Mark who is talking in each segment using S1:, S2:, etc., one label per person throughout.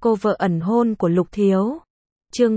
S1: cô vợ ẩn hôn của Lục Thiếu. Chương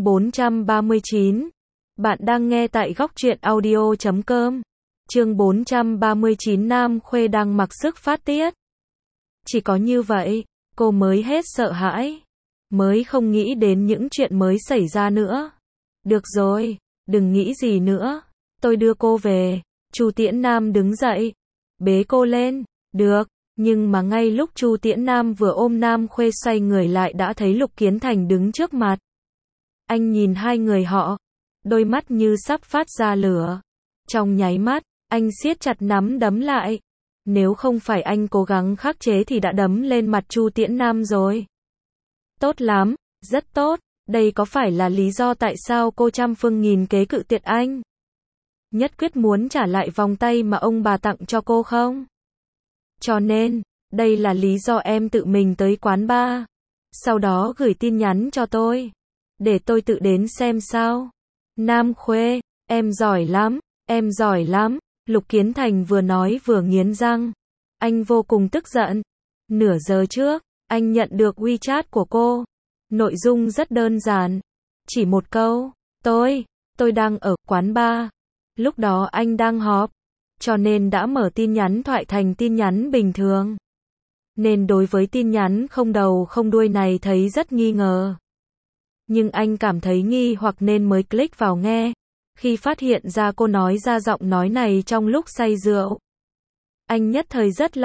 S1: 439. Bạn đang nghe tại góc truyện audio.com. Chương 439. Nam Khuê đang mặc sức phát tiết. Chỉ có như vậy, cô mới hết sợ hãi, mới không nghĩ đến những chuyện mới xảy ra nữa. Được rồi, đừng nghĩ gì nữa, tôi đưa cô về. Chu Tiễn Nam đứng dậy, bế cô lên. Được, nhưng mà ngay lúc Chu Tiễn Nam vừa ôm Nam Khuê xoay người lại đã thấy Lục Kiến Thành đứng trước mặt. Anh nhìn hai người họ, đôi mắt như sắp phát ra lửa. Trong nháy mắt, anh siết chặt nắm đấm lại. Nếu không phải anh cố gắng khắc chế thì đã đấm lên mặt Chu Tiễn Nam rồi. Tốt lắm, rất tốt, đây có phải là lý do tại sao cô trăm phương nghìn kế cự tuyệt anh? Nhất quyết muốn trả lại vòng tay mà ông bà tặng cho cô không? Cho nên, đây là lý do em tự mình tới quán bar, sau đó gửi tin nhắn cho tôi, để tôi tự đến xem sao. Nam Khuê, em giỏi lắm, em giỏi lắm. Lục Kiến Thành vừa nói vừa nghiến răng. Anh vô cùng tức giận. Nửa giờ trước, anh nhận được WeChat của cô. Nội dung rất đơn giản. Chỉ một câu, tôi đang ở quán bar. Lúc đó anh đang họp, cho nên đã mở tin nhắn thoại thành tin nhắn bình thường. Nên đối với tin nhắn không đầu không đuôi này thấy rất nghi ngờ. Nhưng anh cảm thấy nghi hoặc nên mới click vào nghe. Khi phát hiện ra cô nói ra giọng nói này trong lúc say rượu, anh nhất thời rất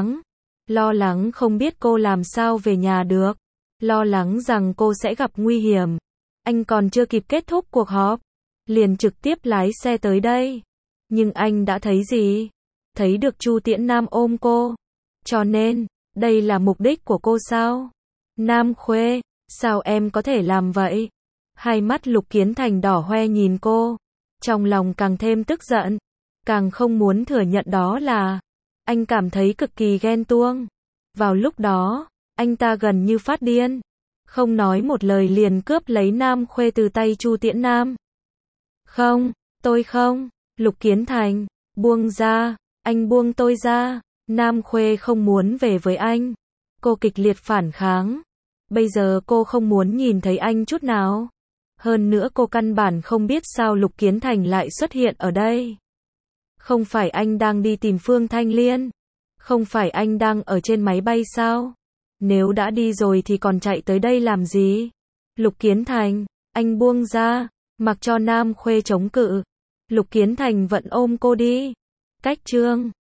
S1: lo lắng không biết cô làm sao về nhà được, lo lắng rằng cô sẽ gặp nguy hiểm. Anh còn chưa kịp kết thúc cuộc họp, liền trực tiếp lái xe tới đây. Nhưng anh đã thấy gì? Thấy được Chu Tiễn Nam ôm cô. Cho nên, đây là mục đích của cô sao? Nam Khuê, sao em có thể làm vậy? Hai mắt Lục Kiến Thành đỏ hoe nhìn cô. Trong lòng càng thêm tức giận, càng không muốn thừa nhận đó là anh cảm thấy cực kỳ ghen tuông. Vào lúc đó, anh ta gần như phát điên, không nói một lời liền cướp lấy Nam Khuê từ tay Chu Tiễn Nam. Không, tôi không. Lục Kiến Thành, buông ra, anh buông tôi ra. Nam Khuê không muốn về với anh. Cô kịch liệt phản kháng. Bây giờ cô không muốn nhìn thấy anh chút nào. Hơn nữa cô căn bản không biết sao Lục Kiến Thành lại xuất hiện ở đây. Không phải anh đang đi tìm Phương Thanh Liên? Không phải anh đang ở trên máy bay sao? Nếu đã đi rồi thì còn chạy tới đây làm gì? Lục Kiến Thành, anh buông ra, mặc cho Nam Khuê chống cự. Lục Kiến Thành vẫn ôm cô đi. Cách chương